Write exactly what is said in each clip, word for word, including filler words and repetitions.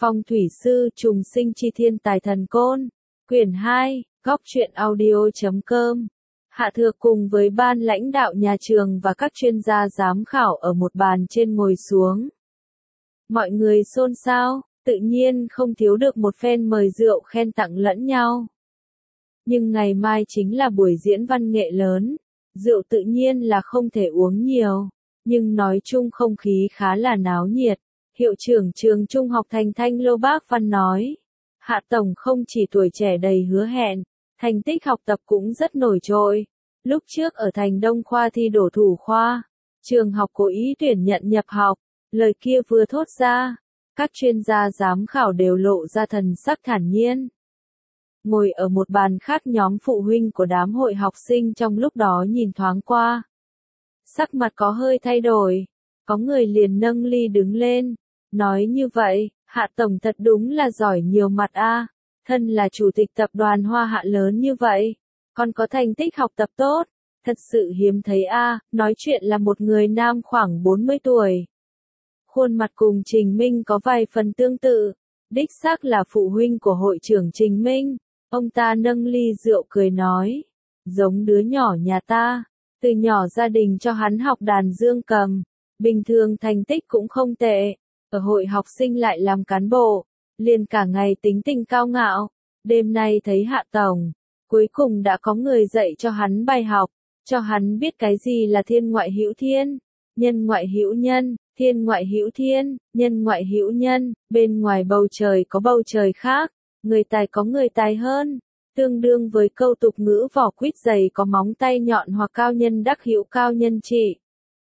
Phong thủy sư trùng sinh chi thiên tài thần côn. Quyển hai, góc truyện audio chấm com. Hạ Thược cùng với ban lãnh đạo nhà trường và các chuyên gia giám khảo ở một bàn trên ngồi xuống. Mọi người xôn xao, tự nhiên không thiếu được một phen mời rượu khen tặng lẫn nhau. Nhưng ngày mai chính là buổi diễn văn nghệ lớn, rượu tự nhiên là không thể uống nhiều, nhưng nói chung không khí khá là náo nhiệt. Hiệu trưởng trường trung học Thành Thanh Lô Bác Văn nói, Hạ Tổng không chỉ tuổi trẻ đầy hứa hẹn, thành tích học tập cũng rất nổi trội. Lúc trước ở Thành Đông khoa thi đổ thủ khoa, trường học cố ý tuyển nhận nhập học, lời kia vừa thốt ra, các chuyên gia giám khảo đều lộ ra thần sắc thản nhiên. Ngồi ở một bàn khác, nhóm phụ huynh của đám hội học sinh trong lúc đó nhìn thoáng qua. Sắc mặt có hơi thay đổi, có người liền nâng ly đứng lên, nói như vậy, Hạ Tổng thật đúng là giỏi nhiều mặt a, thân là chủ tịch tập đoàn Hoa Hạ lớn như vậy, còn có thành tích học tập tốt, thật sự hiếm thấy a, nói chuyện là một người nam khoảng bốn mươi tuổi. Khuôn mặt cùng Trình Minh có vài phần tương tự, đích xác là phụ huynh của hội trưởng Trình Minh, ông ta nâng ly rượu cười nói, giống đứa nhỏ nhà ta, từ nhỏ gia đình cho hắn học đàn dương cầm, bình thường thành tích cũng không tệ. Ở hội học sinh lại làm cán bộ, liền cả ngày tính tình cao ngạo, đêm nay thấy Hạ Tổng, cuối cùng đã có người dạy cho hắn bài học, cho hắn biết cái gì là thiên ngoại hữu thiên, nhân ngoại hữu nhân, thiên ngoại hữu thiên, nhân ngoại hữu nhân, bên ngoài bầu trời có bầu trời khác, người tài có người tài hơn, tương đương với câu tục ngữ vỏ quýt dày có móng tay nhọn hoặc cao nhân đắc hữu cao nhân trị.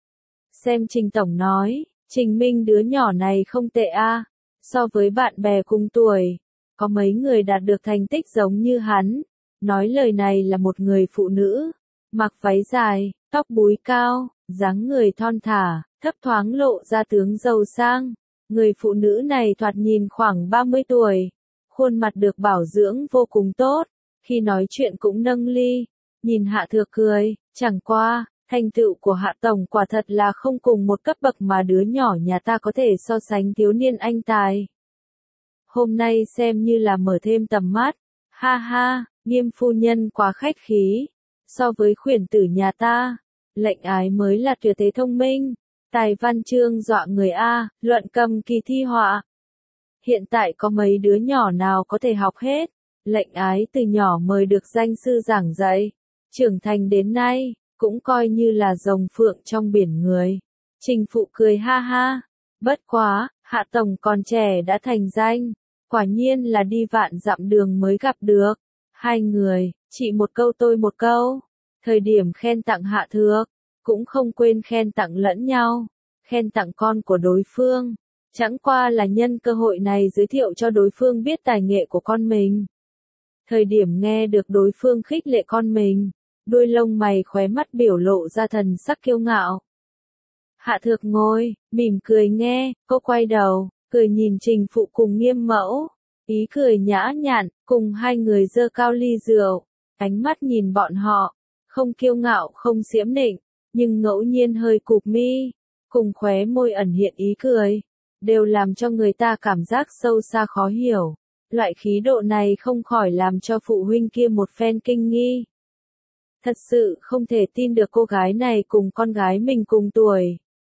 Xem Trình Tổng nói, Trình Minh đứa nhỏ này không tệ a, so với bạn bè cùng tuổi, có mấy người đạt được thành tích giống như hắn. Nói lời này là một người phụ nữ, mặc váy dài, tóc búi cao, dáng người thon thả, thấp thoáng lộ ra tướng giàu sang. Người phụ nữ này thoạt nhìn khoảng ba mươi tuổi, khuôn mặt được bảo dưỡng vô cùng tốt, khi nói chuyện cũng nâng ly, nhìn Hạ Thược cười, chẳng qua. Thành tựu của Hạ Tổng quả thật là không cùng một cấp bậc mà đứa nhỏ nhà ta có thể so sánh thiếu niên anh tài. Hôm nay xem như là mở thêm tầm mắt, ha ha, Nghiêm phu nhân quá khách khí, so với khuyển tử nhà ta, lệnh ái mới là tuyệt thế thông minh, tài văn chương dọa người a, luận cầm kỳ thi họa. Hiện tại có mấy đứa nhỏ nào có thể học hết, lệnh ái từ nhỏ mời được danh sư giảng dạy, trưởng thành đến nay. Cũng coi như là rồng phượng trong biển người. Trình Phụ cười ha ha. Bất quá, Hạ Tổng còn trẻ đã thành danh. Quả nhiên là đi vạn dặm đường mới gặp được. Hai người, chị một câu tôi một câu. Thời điểm khen tặng Hạ Thược, cũng không quên khen tặng lẫn nhau. Khen tặng con của đối phương. Chẳng qua là nhân cơ hội này giới thiệu cho đối phương biết tài nghệ của con mình. Thời điểm nghe được đối phương khích lệ con mình. Đuôi lông mày khóe mắt biểu lộ ra thần sắc kiêu ngạo. Hạ Thược ngồi, mỉm cười nghe, cô quay đầu, cười nhìn Trình Phụ cùng Nghiêm Mẫu, ý cười nhã nhặn, cùng hai người giơ cao ly rượu, ánh mắt nhìn bọn họ, không kiêu ngạo không xiễm nịnh, nhưng ngẫu nhiên hơi cụp mi, cùng khóe môi ẩn hiện ý cười, đều làm cho người ta cảm giác sâu xa khó hiểu. Loại khí độ này không khỏi làm cho phụ huynh kia một phen kinh nghi. Thật sự không thể tin được cô gái này cùng con gái mình cùng tuổi.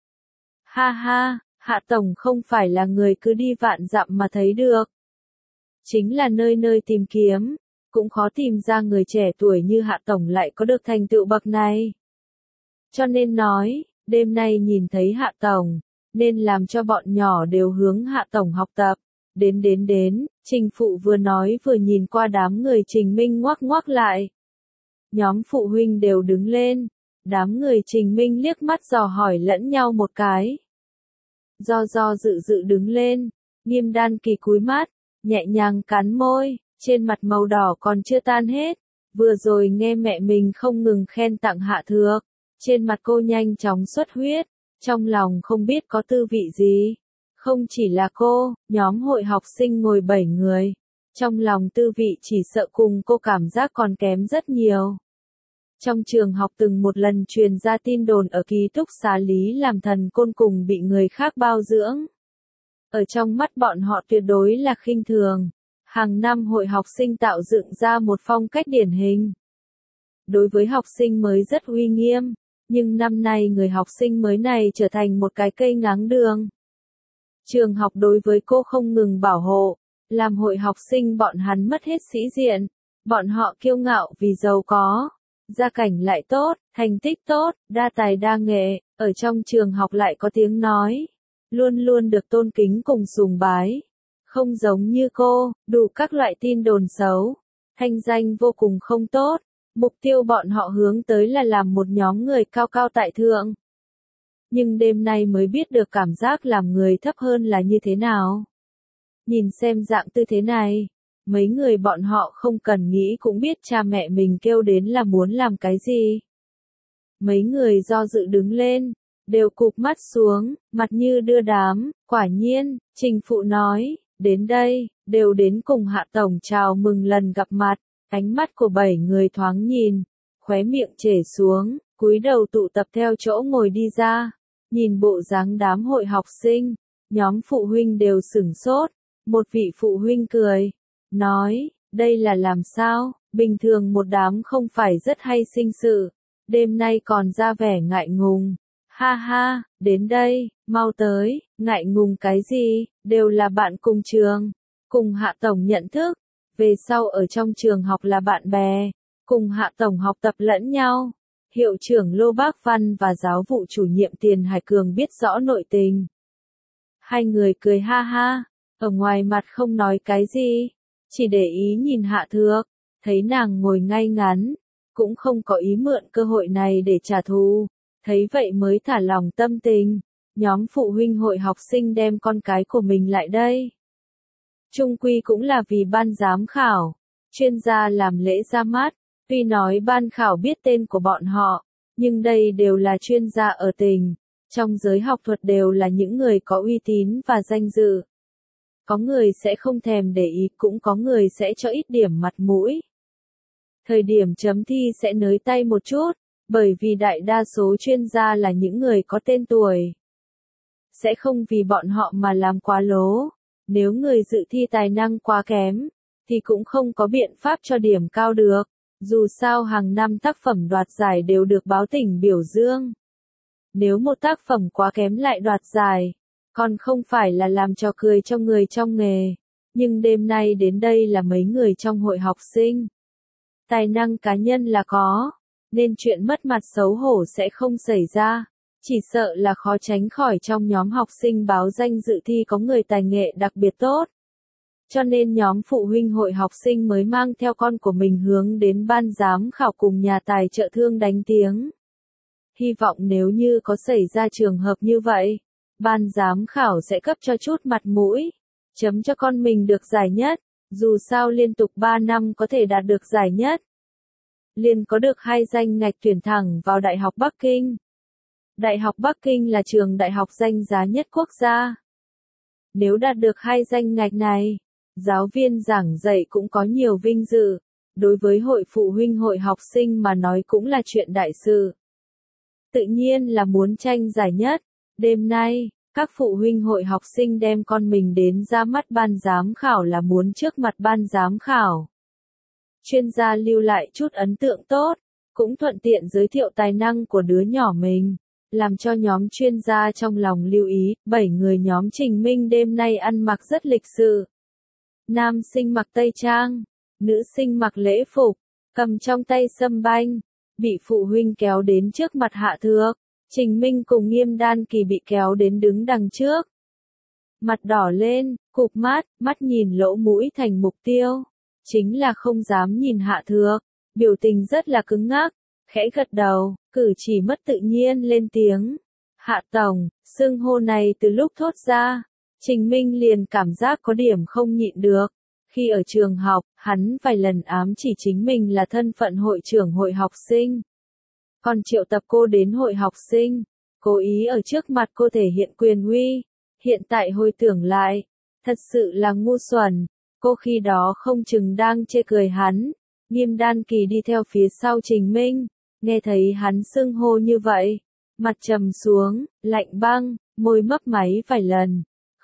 Ha ha, Hạ Tổng không phải là người cứ đi vạn dặm mà thấy được. Chính là nơi nơi tìm kiếm, cũng khó tìm ra người trẻ tuổi như Hạ Tổng lại có được thành tựu bậc này. Cho nên nói, đêm nay nhìn thấy Hạ Tổng, nên làm cho bọn nhỏ đều hướng Hạ Tổng học tập. Đến đến đến, Trình Phụ vừa nói vừa nhìn qua đám người Trình Minh ngoắc ngoắc lại. Nhóm phụ huynh đều đứng lên, đám người Trình Minh liếc mắt dò hỏi lẫn nhau một cái. Do do dự dự đứng lên, Nghiêm Đan Kỳ cúi mắt, nhẹ nhàng cắn môi, trên mặt màu đỏ còn chưa tan hết. Vừa rồi nghe mẹ mình không ngừng khen tặng Hạ Thược, trên mặt cô nhanh chóng xuất huyết, trong lòng không biết có tư vị gì. Không chỉ là cô, nhóm hội học sinh ngồi bảy người. Trong lòng tư vị chỉ sợ cùng cô cảm giác còn kém rất nhiều. Trong trường học từng một lần truyền ra tin đồn ở ký túc xá Lý làm thần côn cùng bị người khác bao dưỡng. ở trong mắt bọn họ tuyệt đối là khinh thường. Hàng năm hội học sinh tạo dựng ra một phong cách điển hình. Đối với học sinh mới rất uy nghiêm, nhưng năm nay người học sinh mới này trở thành một cái cây ngáng đường. Trường học đối với cô không ngừng bảo hộ, làm hội học sinh bọn hắn mất hết sĩ diện. Bọn họ kiêu ngạo vì giàu có, gia cảnh lại tốt, thành tích tốt, đa tài đa nghệ, ở trong trường học lại có tiếng nói, luôn luôn được tôn kính cùng sùng bái. Không giống như cô, đủ các loại tin đồn xấu, thanh danh vô cùng không tốt. Mục tiêu bọn họ hướng tới là làm một nhóm người cao cao tại thượng. Nhưng đêm nay mới biết được cảm giác làm người thấp hơn là như thế nào. Nhìn xem dạng tư thế này, mấy người bọn họ không cần nghĩ cũng biết cha mẹ mình kêu đến là muốn làm cái gì. Mấy người do dự đứng lên, đều cụp mắt xuống, mặt như đưa đám. Quả nhiên, Trình Phụ nói, đến đây, đều đến cùng Hạ Tổng chào mừng lần gặp mặt. Ánh mắt của bảy người thoáng nhìn, khóe miệng trể xuống, cúi đầu tụ tập theo chỗ ngồi đi ra. Nhìn bộ dáng đám hội học sinh, nhóm phụ huynh đều sửng sốt. Một vị phụ huynh cười, nói, đây là làm sao, bình thường một đám không phải rất hay sinh sự, đêm nay còn ra vẻ ngại ngùng. Ha ha, đến đây, mau tới, ngại ngùng cái gì, đều là bạn cùng trường, cùng Hạ Tổng nhận thức, về sau ở trong trường học là bạn bè, cùng Hạ Tổng học tập lẫn nhau. Hiệu trưởng Lô Bác Văn và giáo vụ chủ nhiệm Tiền Hải Cường biết rõ nội tình. Hai người cười ha ha, ở ngoài mặt không nói cái gì, chỉ để ý nhìn Hạ Thược, thấy nàng ngồi ngay ngắn, cũng không có ý mượn cơ hội này để trả thù, thấy vậy mới thả lòng tâm tình. Nhóm phụ huynh hội học sinh đem con cái của mình lại đây. Chung quy cũng là vì ban giám khảo, chuyên gia làm lễ ra mắt. Tuy nói ban khảo biết tên của bọn họ, nhưng đây đều là chuyên gia ở tỉnh, trong giới học thuật đều là những người có uy tín và danh dự. Có người sẽ không thèm để ý, cũng có người sẽ cho ít điểm mặt mũi. Thời điểm chấm thi sẽ nới tay một chút, bởi vì đại đa số chuyên gia là những người có tên tuổi. Sẽ không vì bọn họ mà làm quá lố, nếu người dự thi tài năng quá kém, thì cũng không có biện pháp cho điểm cao được. Dù sao hàng năm tác phẩm đoạt giải đều được báo tỉnh biểu dương. Nếu một tác phẩm quá kém lại đoạt giải, còn không phải là làm trò cười cho người trong nghề. Nhưng đêm nay đến đây là mấy người trong hội học sinh. Tài năng cá nhân là có, nên chuyện mất mặt xấu hổ sẽ không xảy ra. Chỉ sợ là khó tránh khỏi trong nhóm học sinh báo danh dự thi có người tài nghệ đặc biệt tốt. Cho nên nhóm phụ huynh hội học sinh mới mang theo con của mình hướng đến ban giám khảo cùng nhà tài trợ thương đánh tiếng. Hy vọng nếu như có xảy ra trường hợp như vậy, ban giám khảo sẽ cấp cho chút mặt mũi, chấm cho con mình được giải nhất, dù sao liên tục ba năm có thể đạt được giải nhất. Liền có được hai danh ngạch tuyển thẳng vào Đại học Bắc Kinh. Đại học Bắc Kinh là trường đại học danh giá nhất quốc gia. Nếu đạt được hai danh ngạch này, giáo viên giảng dạy cũng có nhiều vinh dự, đối với hội phụ huynh hội học sinh mà nói cũng là chuyện đại sự. Tự nhiên là muốn tranh giải nhất. Đêm nay, các phụ huynh hội học sinh đem con mình đến ra mắt ban giám khảo là muốn trước mặt ban giám khảo. Chuyên gia lưu lại chút ấn tượng tốt, cũng thuận tiện giới thiệu tài năng của đứa nhỏ mình, làm cho nhóm chuyên gia trong lòng lưu ý. Bảy người nhóm Trình Minh đêm nay ăn mặc rất lịch sự. Nam sinh mặc tây trang, nữ sinh mặc lễ phục, cầm trong tay sâm banh, bị phụ huynh kéo đến trước mặt Hạ Thược. Trình Minh cùng Nghiêm Đan Kỳ bị kéo đến đứng đằng trước. Mặt đỏ lên, cụp mắt, mắt nhìn lỗ mũi thành mục tiêu. Chính là không dám nhìn Hạ Thược, biểu tình rất là cứng ngắc, khẽ gật đầu, cử chỉ mất tự nhiên lên tiếng. Hạ Tổng, xưng hô này từ lúc thốt ra, Trình Minh liền cảm giác có điểm không nhịn được. Khi ở trường học, hắn vài lần ám chỉ chính mình là thân phận hội trưởng hội học sinh. Còn triệu tập cô đến hội học sinh, cố ý ở trước mặt cô thể hiện quyền uy. Hiện tại hồi tưởng lại, thật sự là ngu xuẩn, cô khi đó không chừng đang chê cười hắn. Nghiêm Đan Kỳ đi theo phía sau Trình Minh, nghe thấy hắn xưng hô như vậy, mặt trầm xuống, lạnh băng, môi mấp máy vài lần,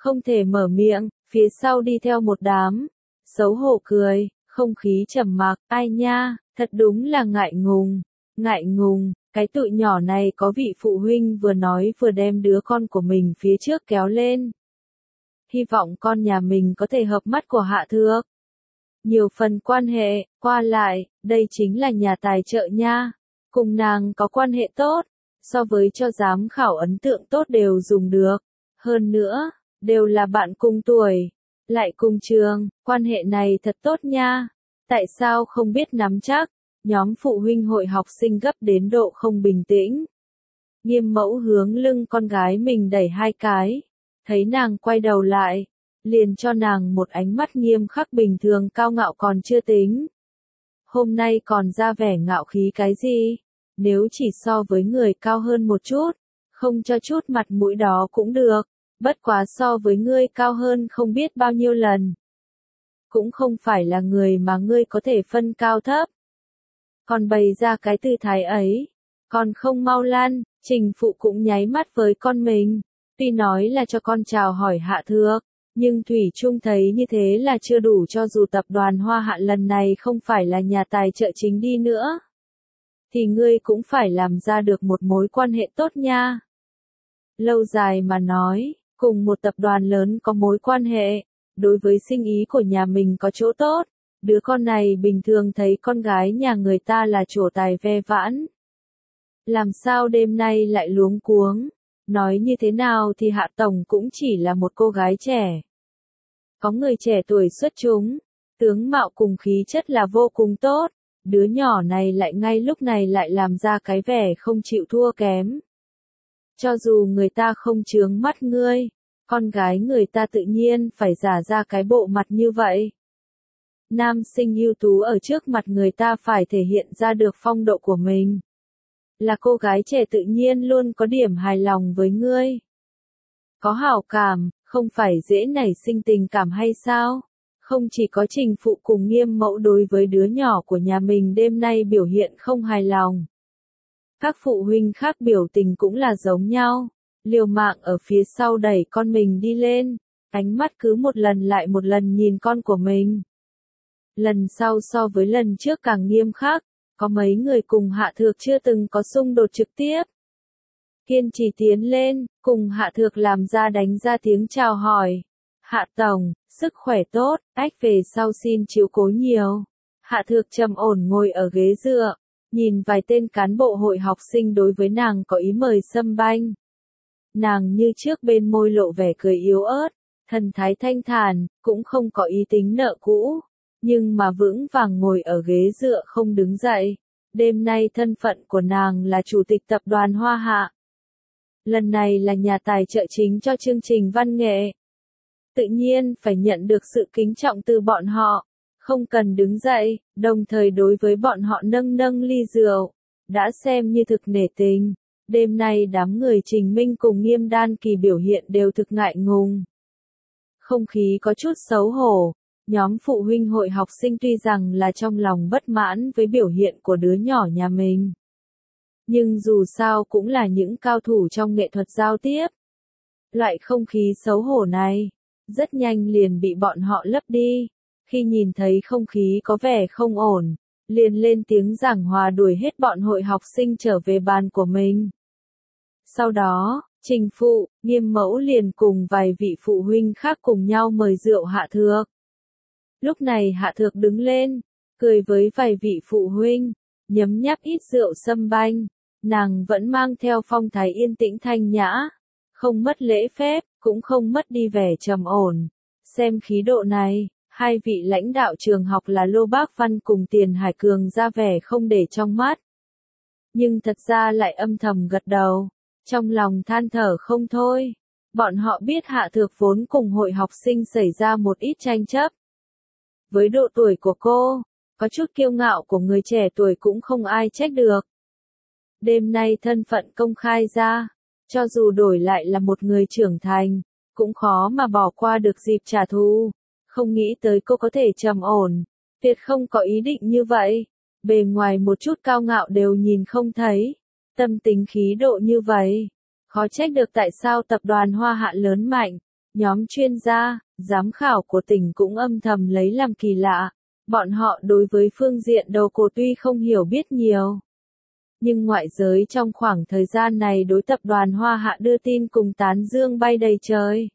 không thể mở miệng, phía sau đi theo một đám. Xấu hổ cười, không khí trầm mặc, ai nha, thật đúng là ngại ngùng, ngại ngùng, cái tụi nhỏ này có vị phụ huynh vừa nói vừa đem đứa con của mình phía trước kéo lên. Hy vọng con nhà mình có thể hợp mắt của Hạ Thược. Nhiều phần quan hệ, qua lại, đây chính là nhà tài trợ nha. Cùng nàng có quan hệ tốt, so với cho giám khảo ấn tượng tốt đều dùng được. Hơn nữa, đều là bạn cùng tuổi, lại cùng trường, quan hệ này thật tốt nha. Tại sao không biết nắm chắc? Nhóm phụ huynh hội học sinh gấp đến độ không bình tĩnh. Nghiêm mẫu hướng lưng con gái mình đẩy hai cái, thấy nàng quay đầu lại, liền cho nàng một ánh mắt nghiêm khắc bình thường cao ngạo còn chưa tính. Hôm nay còn ra vẻ ngạo khí cái gì? Nếu chỉ so với người cao hơn một chút, không cho chút mặt mũi đó cũng được, bất quá so với ngươi cao hơn không biết bao nhiêu lần. Cũng không phải là người mà ngươi có thể phân cao thấp. Còn bày ra cái tư thái ấy, còn không mau lăn, Trình Phụ cũng nháy mắt với con mình, tuy nói là cho con chào hỏi Hạ Thược, nhưng Thủy Chung thấy như thế là chưa đủ cho dù tập đoàn Hoa Hạ lần này không phải là nhà tài trợ chính đi nữa. Thì ngươi cũng phải làm ra được một mối quan hệ tốt nha. Lâu dài mà nói, cùng một tập đoàn lớn có mối quan hệ, đối với sinh ý của nhà mình có chỗ tốt. Đứa con này bình thường thấy con gái nhà người ta là trổ tài ve vãn. Làm sao đêm nay lại luống cuống? Nói như thế nào thì Hạ Tổng cũng chỉ là một cô gái trẻ. Có người trẻ tuổi xuất chúng, tướng mạo cùng khí chất là vô cùng tốt. Đứa nhỏ này lại ngay lúc này lại làm ra cái vẻ không chịu thua kém. Cho dù người ta không chướng mắt ngươi, con gái người ta tự nhiên phải giả ra cái bộ mặt như vậy. Nam sinh ưu tú ở trước mặt người ta phải thể hiện ra được phong độ của mình. Là cô gái trẻ tự nhiên luôn có điểm hài lòng với ngươi. Có hảo cảm, không phải dễ nảy sinh tình cảm hay sao? Không chỉ có Trình Phụ cùng Nghiêm Mẫu đối với đứa nhỏ của nhà mình đêm nay biểu hiện không hài lòng. Các phụ huynh khác biểu tình cũng là giống nhau, liều mạng ở phía sau đẩy con mình đi lên, ánh mắt cứ một lần lại một lần nhìn con của mình. Lần sau so với lần trước càng nghiêm khắc, có mấy người cùng Hạ Thược chưa từng có xung đột trực tiếp. Kiên trì tiến lên, cùng Hạ Thược làm ra đánh ra tiếng chào hỏi. Hạ Tổng, sức khỏe tốt, ách về sau xin chiếu cố nhiều. Hạ Thược trầm ổn ngồi ở ghế dựa, nhìn vài tên cán bộ hội học sinh đối với nàng có ý mời xâm banh. Nàng như trước bên môi lộ vẻ cười yếu ớt, thần thái thanh thản, cũng không có ý tính nợ cũ, nhưng mà vững vàng ngồi ở ghế dựa không đứng dậy. Đêm nay thân phận của nàng là chủ tịch tập đoàn Hoa Hạ. Lần này là nhà tài trợ chính cho chương trình văn nghệ. Tự nhiên phải nhận được sự kính trọng từ bọn họ, không cần đứng dậy, đồng thời đối với bọn họ nâng nâng ly rượu, đã xem như thực nể tình. Đêm nay đám người Trình Minh cùng Nghiêm Đan Kỳ biểu hiện đều thực ngại ngùng. Không khí có chút xấu hổ, nhóm phụ huynh hội học sinh tuy rằng là trong lòng bất mãn với biểu hiện của đứa nhỏ nhà mình. Nhưng dù sao cũng là những cao thủ trong nghệ thuật giao tiếp. Loại không khí xấu hổ này, rất nhanh liền bị bọn họ lấp đi. Khi nhìn thấy không khí có vẻ không ổn, liền lên tiếng giảng hòa đuổi hết bọn hội học sinh trở về bàn của mình. Sau đó, Trình Phụ, Nghiêm Mẫu liền cùng vài vị phụ huynh khác cùng nhau mời rượu Hạ Thược. Lúc này Hạ Thược đứng lên, cười với vài vị phụ huynh, nhấm nháp ít rượu sâm banh, nàng vẫn mang theo phong thái yên tĩnh thanh nhã, không mất lễ phép, cũng không mất đi vẻ trầm ổn. Xem khí độ này, hai vị lãnh đạo trường học là Lô Bác Văn cùng Tiền Hải Cường ra vẻ không để trong mắt. Nhưng thật ra lại âm thầm gật đầu, trong lòng than thở không thôi. Bọn họ biết Hạ Thược vốn cùng hội học sinh xảy ra một ít tranh chấp. Với độ tuổi của cô, có chút kiêu ngạo của người trẻ tuổi cũng không ai trách được. Đêm nay thân phận công khai ra, cho dù đổi lại là một người trưởng thành, cũng khó mà bỏ qua được dịp trả thù. Không nghĩ tới cô có thể trầm ổn, tuyệt không có ý định như vậy. Bề ngoài một chút cao ngạo đều nhìn không thấy, tâm tính khí độ như vậy. Khó trách được tại sao tập đoàn Hoa Hạ lớn mạnh, Nhóm chuyên gia, giám khảo của tỉnh cũng âm thầm lấy làm kỳ lạ. Bọn họ đối với phương diện đầu cổ tuy không hiểu biết nhiều. Nhưng ngoại giới trong khoảng thời gian này đối tập đoàn Hoa Hạ đưa tin cùng tán dương bay đầy trời.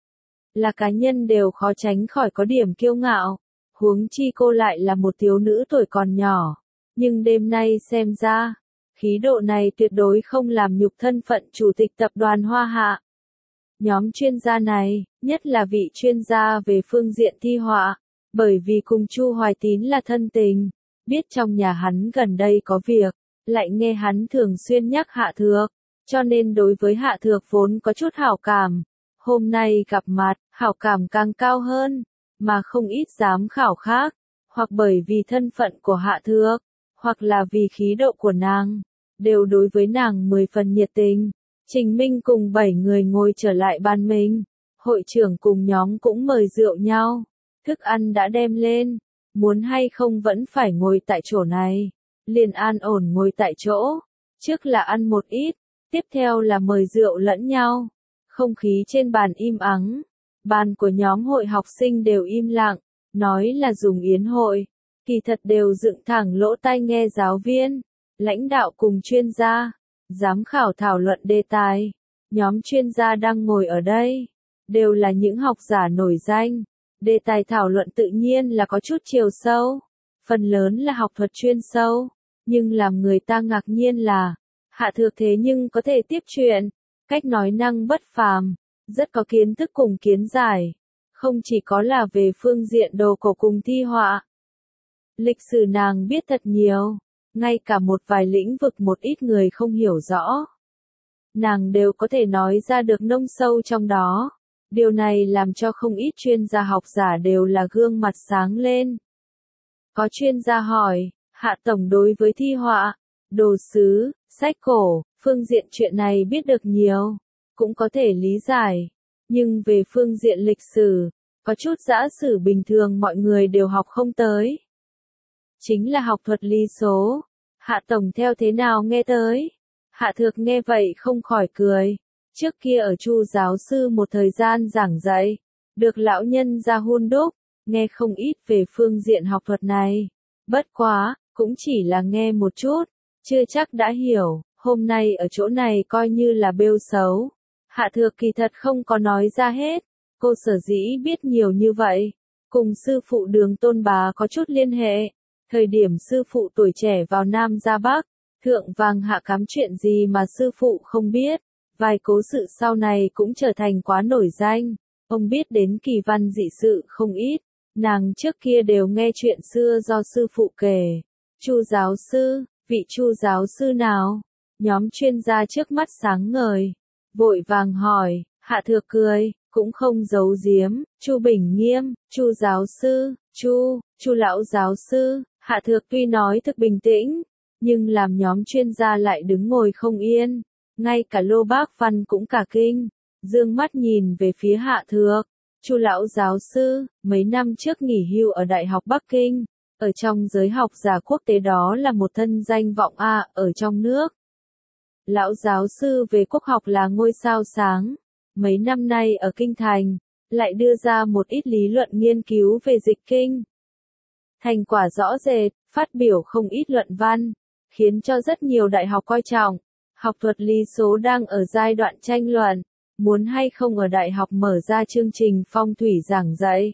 Là cá nhân đều khó tránh khỏi có điểm kiêu ngạo. Huống chi cô lại là một thiếu nữ tuổi còn nhỏ. Nhưng đêm nay xem ra, khí độ này tuyệt đối không làm nhục thân phận chủ tịch tập đoàn Hoa Hạ. Nhóm chuyên gia này, nhất là vị chuyên gia về phương diện thi họa, bởi vì cùng Chu Hoài Tín là thân tình, biết trong nhà hắn gần đây có việc, lại nghe hắn thường xuyên nhắc Hạ Thược, cho nên đối với Hạ Thược vốn có chút hảo cảm. Hôm nay gặp mặt, hảo cảm càng cao hơn, mà không ít giám khảo khác, hoặc bởi vì thân phận của Hạ Thược, hoặc là vì khí độ của nàng, đều đối với nàng mười phần nhiệt tình. Trình Minh cùng bảy người ngồi trở lại bàn mình, hội trưởng cùng nhóm cũng mời rượu nhau, thức ăn đã đem lên, muốn hay không vẫn phải ngồi tại chỗ này, liền an ổn ngồi tại chỗ, trước là ăn một ít, tiếp theo là mời rượu lẫn nhau, không khí trên bàn im ắng, bàn của nhóm hội học sinh đều im lặng, nói là dùng yến hội, kỳ thật đều dựng thẳng lỗ tai nghe giáo viên, lãnh đạo cùng chuyên gia. Giám khảo thảo luận đề tài, nhóm chuyên gia đang ngồi ở đây, đều là những học giả nổi danh, đề tài thảo luận tự nhiên là có chút chiều sâu, phần lớn là học thuật chuyên sâu, nhưng làm người ta ngạc nhiên là, Hạ Thược thế nhưng có thể tiếp chuyện, cách nói năng bất phàm, rất có kiến thức cùng kiến giải, không chỉ có là về phương diện đồ cổ cùng thi họa. Lịch sử nàng biết thật nhiều. Ngay cả một vài lĩnh vực một ít người không hiểu rõ. Nàng đều có thể nói ra được nông sâu trong đó. Điều này làm cho không ít chuyên gia học giả đều là gương mặt sáng lên. Có chuyên gia hỏi, Hạ Tổng đối với thi họa, đồ sứ, sách cổ, phương diện chuyện này biết được nhiều, cũng có thể lý giải. Nhưng về phương diện lịch sử, có chút dã sử bình thường mọi người đều học không tới. Chính là học thuật lý số. Hạ Tổng theo thế nào nghe tới? Hạ Thược nghe vậy không khỏi cười. Trước kia ở Chu giáo sư một thời gian giảng dạy, được lão nhân ra hun đúc, nghe không ít về phương diện học thuật này. Bất quá, cũng chỉ là nghe một chút, chưa chắc đã hiểu, hôm nay ở chỗ này coi như là bêu xấu. Hạ Thược kỳ thật không có nói ra hết, cô sở dĩ biết nhiều như vậy, cùng sư phụ Đường Tôn Bá có chút liên hệ. Thời điểm sư phụ tuổi trẻ vào Nam ra Bắc, thượng vàng hạ cám chuyện gì mà sư phụ không biết, vài cố sự sau này cũng trở thành quá nổi danh, ông biết đến kỳ văn dị sự không ít, nàng trước kia đều nghe chuyện xưa do sư phụ kể. Chu giáo sư, vị Chu giáo sư nào? Nhóm chuyên gia trước mắt sáng ngời, vội vàng hỏi, Hạ Thược cười, cũng không giấu giếm, Chu Bình Nghiêm, Chu giáo sư, Chu, Chu lão giáo sư. Hạ Thược tuy nói thực bình tĩnh, nhưng làm nhóm chuyên gia lại đứng ngồi không yên, ngay cả Lô Bác Văn cũng cả kinh, dương mắt nhìn về phía Hạ Thược. Chu lão giáo sư, mấy năm trước nghỉ hưu ở Đại học Bắc Kinh, ở trong giới học giả quốc tế đó là một thân danh vọng a ở trong nước. Lão giáo sư về quốc học là ngôi sao sáng, mấy năm nay ở Kinh Thành, lại đưa ra một ít lý luận nghiên cứu về dịch kinh. Thành quả rõ rệt, phát biểu không ít luận văn, khiến cho rất nhiều đại học coi trọng. Học thuật lý số đang ở giai đoạn tranh luận, muốn hay không ở đại học mở ra chương trình phong thủy giảng dạy.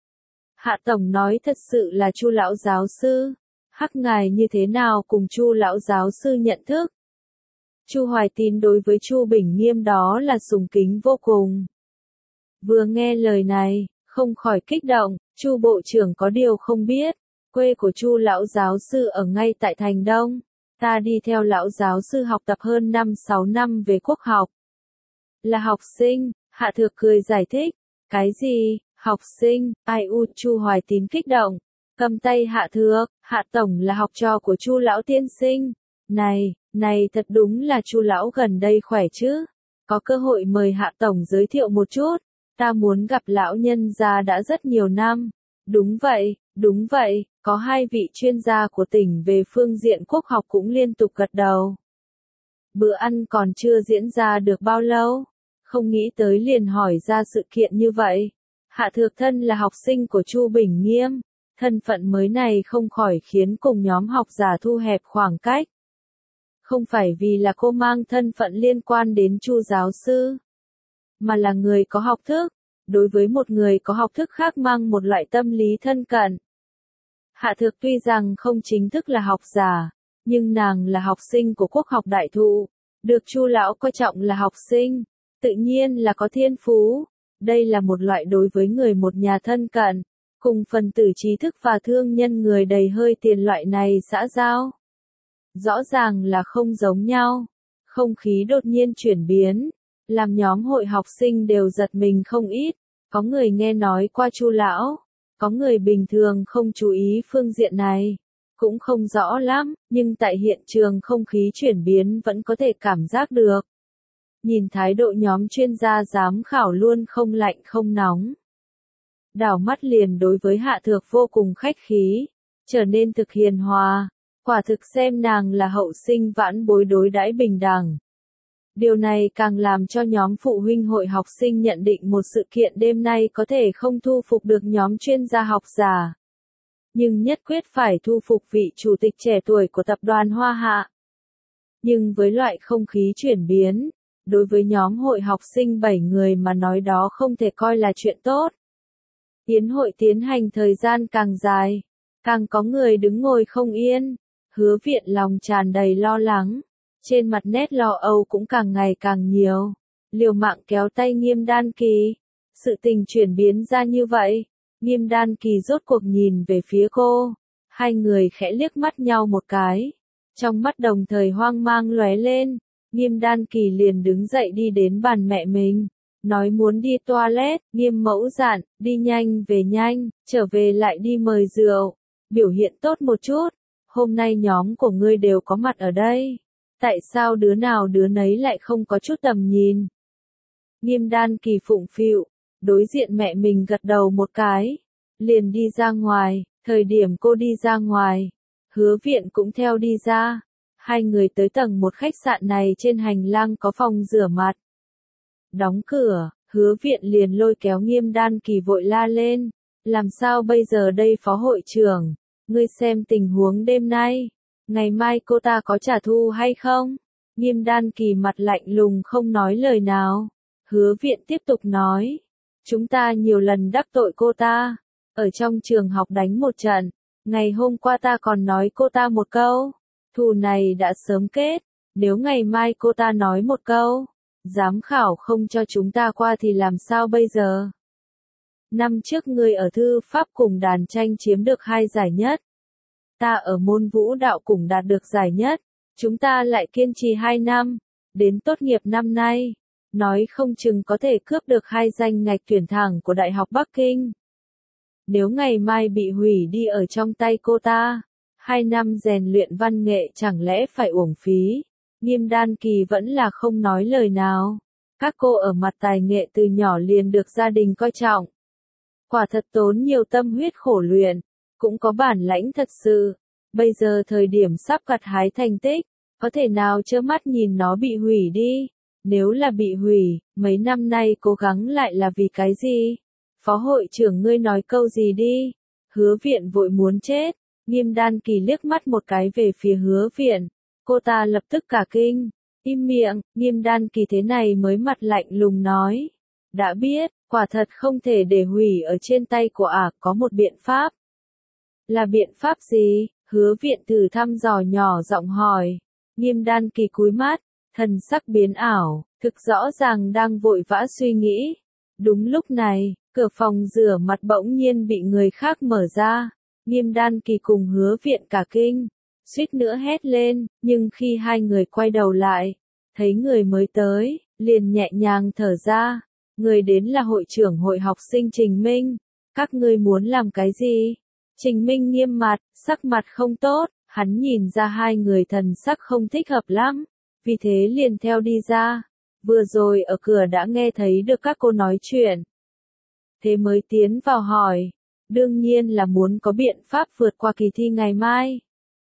Hạ Tổng nói thật sự là Chu lão giáo sư, hắc ngài như thế nào cùng Chu lão giáo sư nhận thức? Chu Hoài Tín đối với Chu Bình Nghiêm đó là sùng kính vô cùng. Vừa nghe lời này, không khỏi kích động, Chu bộ trưởng có điều không biết, quê của Chu lão giáo sư ở ngay tại thành Đông, ta đi theo lão giáo sư học tập hơn năm sáu năm về quốc học. Là học sinh, Hạ Thược cười giải thích, cái gì, học sinh, ai u Chu Hoài Tín kích động, cầm tay Hạ Thược, Hạ Tổng là học trò của Chu lão tiên sinh, này, này thật đúng là Chu lão gần đây khỏe chứ, có cơ hội mời Hạ Tổng giới thiệu một chút. Ta muốn gặp lão nhân gia đã rất nhiều năm. Đúng vậy, đúng vậy, có hai vị chuyên gia của tỉnh về phương diện quốc học cũng liên tục gật đầu. Bữa ăn còn chưa diễn ra được bao lâu, Không nghĩ tới liền hỏi ra sự kiện như vậy. Hạ Thược thân là học sinh của Chu Bình Nghiêm, thân phận mới này không khỏi khiến cùng nhóm học giả thu hẹp khoảng cách. Không phải vì là cô mang thân phận liên quan đến Chu giáo sư, mà là người có học thức, đối với một người có học thức khác mang một loại tâm lý thân cận. Hạ Thược tuy rằng không chính thức là học giả, nhưng nàng là học sinh của Quốc học đại thụ, được Chu lão coi trọng là học sinh, tự nhiên là có thiên phú. Đây là một loại đối với người một nhà thân cận, cùng phần tử trí thức và thương nhân người đầy hơi tiền loại này xã giao. Rõ ràng là không giống nhau. Không khí đột nhiên chuyển biến, làm nhóm hội học sinh đều giật mình không ít. Có người nghe nói qua Chu lão, có người bình thường không chú ý phương diện này, cũng không rõ lắm, nhưng tại hiện trường không khí chuyển biến vẫn có thể cảm giác được. Nhìn thái độ nhóm chuyên gia giám khảo luôn không lạnh không nóng. Đảo mắt liền đối với Hạ Thược vô cùng khách khí, trở nên thực hiền hòa, quả thực xem nàng là hậu sinh vãn bối đối đãi bình đẳng. Điều này càng làm cho nhóm phụ huynh hội học sinh nhận định một sự kiện đêm nay có thể không thu phục được nhóm chuyên gia học giả, nhưng nhất quyết phải thu phục vị chủ tịch trẻ tuổi của tập đoàn Hoa Hạ. Nhưng với loại không khí chuyển biến, đối với nhóm hội học sinh bảy người mà nói đó không thể coi là chuyện tốt. Tiến hội tiến hành thời gian càng dài, càng có người đứng ngồi không yên, Hứa Viện lòng tràn đầy lo lắng, trên mặt nét lo âu cũng càng ngày càng nhiều, liều mạng kéo tay Nghiêm Đan Kỳ. Sự tình chuyển biến ra như vậy, Nghiêm Đan Kỳ rốt cuộc nhìn về phía cô, hai người khẽ liếc mắt nhau một cái, trong mắt đồng thời hoang mang lóe lên. Nghiêm Đan Kỳ liền đứng dậy đi đến bàn mẹ mình, nói muốn đi toilet. Nghiêm mẫu dặn, đi nhanh về nhanh, trở về lại đi mời rượu, biểu hiện tốt một chút, hôm nay nhóm của ngươi đều có mặt ở đây, tại sao đứa nào đứa nấy lại không có chút tầm nhìn. Nghiêm Đan Kỳ phụng phịu, đối diện mẹ mình gật đầu một cái, liền đi ra ngoài. Thời điểm cô đi ra ngoài, Hứa Viện cũng theo đi ra. Hai người tới tầng một khách sạn này, trên hành lang có phòng rửa mặt. Đóng cửa, Hứa Viện liền lôi kéo Nghiêm Đan Kỳ vội la lên, làm sao bây giờ đây phó hội trưởng, ngươi xem tình huống đêm nay, ngày mai cô ta có trả thù hay không? Nghiêm Đan Kỳ mặt lạnh lùng không nói lời nào. Hứa Viện tiếp tục nói, chúng ta nhiều lần đắc tội cô ta, ở trong trường học đánh một trận, ngày hôm qua ta còn nói cô ta một câu. Thù này đã sớm kết, nếu ngày mai cô ta nói một câu, giám khảo không cho chúng ta qua thì làm sao bây giờ? Năm trước ngươi ở thư pháp cùng đàn tranh chiếm được hai giải nhất. Ta ở môn vũ đạo cùng đạt được giải nhất, chúng ta lại kiên trì hai năm, đến tốt nghiệp năm nay, nói không chừng có thể cướp được hai danh ngạch tuyển thẳng của Đại học Bắc Kinh. Nếu ngày mai bị hủy đi ở trong tay cô ta, hai năm rèn luyện văn nghệ chẳng lẽ phải uổng phí? Nghiêm Đan Kỳ vẫn là không nói lời nào. Các cô ở mặt tài nghệ từ nhỏ liền được gia đình coi trọng. Quả thật tốn nhiều tâm huyết khổ luyện, cũng có bản lãnh thật sự. Bây giờ thời điểm sắp gặt hái thành tích, có thể nào trơ mắt nhìn nó bị hủy đi? Nếu là bị hủy, mấy năm nay cố gắng lại là vì cái gì? Phó hội trưởng ngươi nói câu gì đi? Hứa Viện vội muốn chết. Nghiêm Đan Kỳ liếc mắt một cái về phía Hứa Viện, cô ta lập tức cả kinh, im miệng. Nghiêm Đan Kỳ thế này mới mặt lạnh lùng nói, đã biết, quả thật không thể để hủy ở trên tay của ả, có một biện pháp. Là biện pháp gì? Hứa Viện thử thăm dò nhỏ giọng hỏi. Nghiêm Đan Kỳ cúi mắt, thần sắc biến ảo, thực rõ ràng đang vội vã suy nghĩ. Đúng lúc này, cửa phòng rửa mặt bỗng nhiên bị người khác mở ra. Nghiêm Đan Kỳ cùng Hứa Viện cả kinh, suýt nữa hét lên, nhưng khi hai người quay đầu lại, thấy người mới tới, liền nhẹ nhàng thở ra. Người đến là hội trưởng hội học sinh Trình Minh. Các ngươi muốn làm cái gì? Trình Minh nghiêm mặt, sắc mặt không tốt, hắn nhìn ra hai người thần sắc không thích hợp lắm, vì thế liền theo đi ra. Vừa rồi ở cửa đã nghe thấy được các cô nói chuyện, thế mới tiến vào hỏi. Đương nhiên là muốn có biện pháp vượt qua kỳ thi ngày mai.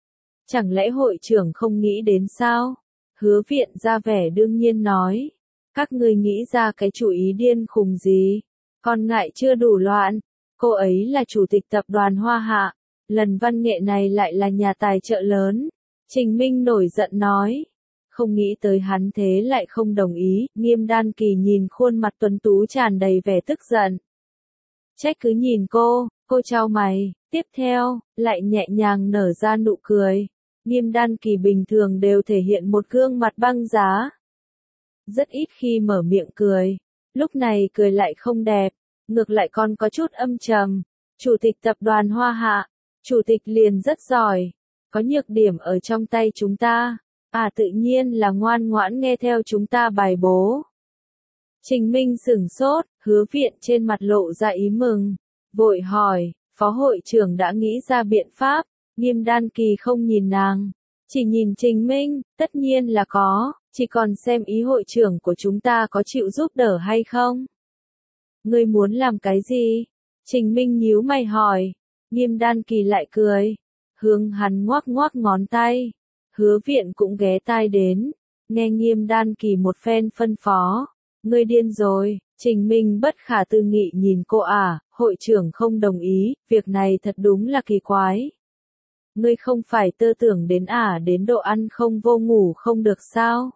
Chẳng lẽ hội trưởng không nghĩ đến sao? Hứa Viện ra vẻ đương nhiên nói. Các ngươi nghĩ ra cái chủ ý điên khùng gì? Còn ngại chưa đủ loạn, cô ấy là chủ tịch tập đoàn Hoa Hạ, lần văn nghệ này lại là nhà tài trợ lớn. Trình Minh nổi giận nói. Không nghĩ tới hắn thế lại không đồng ý, Nghiêm Đan Kỳ nhìn khuôn mặt tuấn tú tràn đầy vẻ tức giận. Trách cứ nhìn cô, cô chau mày, tiếp theo, lại nhẹ nhàng nở ra nụ cười. Nghiêm Đan Kỳ bình thường đều thể hiện một gương mặt băng giá. Rất ít khi mở miệng cười, lúc này cười lại không đẹp, ngược lại còn có chút âm trầm. Chủ tịch tập đoàn Hoa Hạ, chủ tịch liền rất giỏi, có nhược điểm ở trong tay chúng ta, à tự nhiên là ngoan ngoãn nghe theo chúng ta bài bố. Trình Minh sửng sốt, Hứa Viện trên mặt lộ ra ý mừng, vội hỏi, phó hội trưởng đã nghĩ ra biện pháp. Nghiêm Đan Kỳ không nhìn nàng, chỉ nhìn Trình Minh, tất nhiên là có, chỉ còn xem ý hội trưởng của chúng ta có chịu giúp đỡ hay không. Ngươi muốn làm cái gì? Trình Minh nhíu mày hỏi. Nghiêm Đan Kỳ lại cười, hướng hắn ngoắc ngoắc ngón tay. Hứa Viện cũng ghé tai đến, nghe Nghiêm Đan Kỳ một phen phân phó. Ngươi điên rồi. Trình Minh bất khả tư nghị nhìn cô à, hội trưởng không đồng ý, việc này thật đúng là kỳ quái. Ngươi không phải tơ tưởng đến à đến độ ăn không vô ngủ không được sao?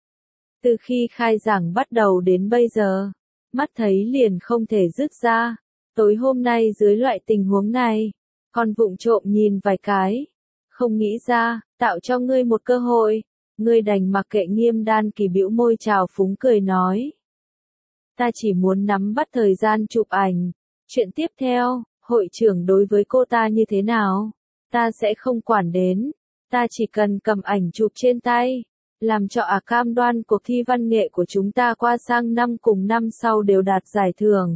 Từ khi khai giảng bắt đầu đến bây giờ, mắt thấy liền không thể dứt ra. Tối hôm nay dưới loại tình huống này, còn vụng trộm nhìn vài cái. Không nghĩ ra, tạo cho ngươi một cơ hội. Ngươi đành mặc kệ. Nghiêm Đan Kỳ bĩu môi trào phúng cười nói. Ta chỉ muốn nắm bắt thời gian chụp ảnh. Chuyện tiếp theo, hội trưởng đối với cô ta như thế nào? Ta sẽ không quản đến, ta chỉ cần cầm ảnh chụp trên tay, làm cho à cam đoan cuộc thi văn nghệ của chúng ta qua sang năm cùng năm sau đều đạt giải thưởng.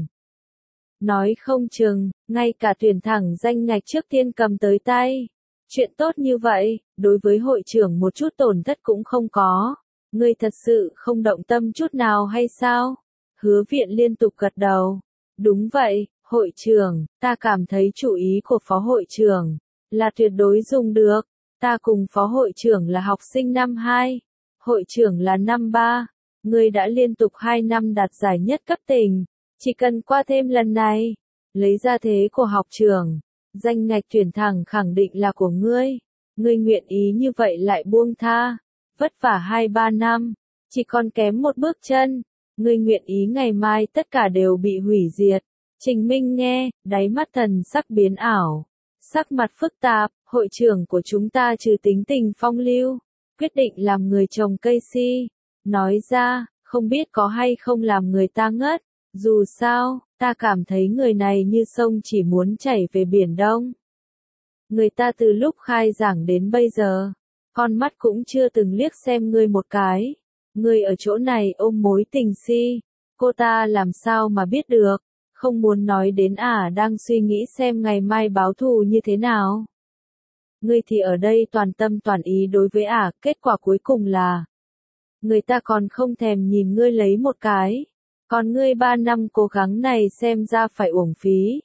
Nói không chừng, ngay cả tuyển thẳng danh ngạch trước tiên cầm tới tay. Chuyện tốt như vậy, đối với hội trưởng một chút tổn thất cũng không có. Ngươi thật sự không động tâm chút nào hay sao? Hứa Viện liên tục gật đầu. Đúng vậy, hội trưởng, ta cảm thấy chủ ý của phó hội trưởng là tuyệt đối dùng được. Ta cùng phó hội trưởng là học sinh năm hai, hội trưởng là năm ba. Ngươi đã liên tục hai năm đạt giải nhất cấp tỉnh, chỉ cần qua thêm lần này, lấy ra thế của học trường, danh ngạch tuyển thẳng khẳng định là của ngươi. Ngươi nguyện ý như vậy lại buông tha, vất vả hai ba năm, chỉ còn kém một bước chân. Ngươi nguyện ý ngày mai tất cả đều bị hủy diệt. Trình Minh nghe, đáy mắt thần sắc biến ảo, sắc mặt phức tạp. Hội trưởng của chúng ta trừ tính tình phong lưu, quyết định làm người trồng cây si. Nói ra, không biết có hay không làm người ta ngất. Dù sao, ta cảm thấy người này như sông chỉ muốn chảy về Biển Đông. Người ta từ lúc khai giảng đến bây giờ, con mắt cũng chưa từng liếc xem ngươi một cái. Ngươi ở chỗ này ôm mối tình si, cô ta làm sao mà biết được, không muốn nói đến à đang suy nghĩ xem ngày mai báo thù như thế nào. Ngươi thì ở đây toàn tâm toàn ý đối với ả, kết quả cuối cùng là người ta còn không thèm nhìn ngươi lấy một cái, còn ngươi ba năm cố gắng này xem ra phải uổng phí.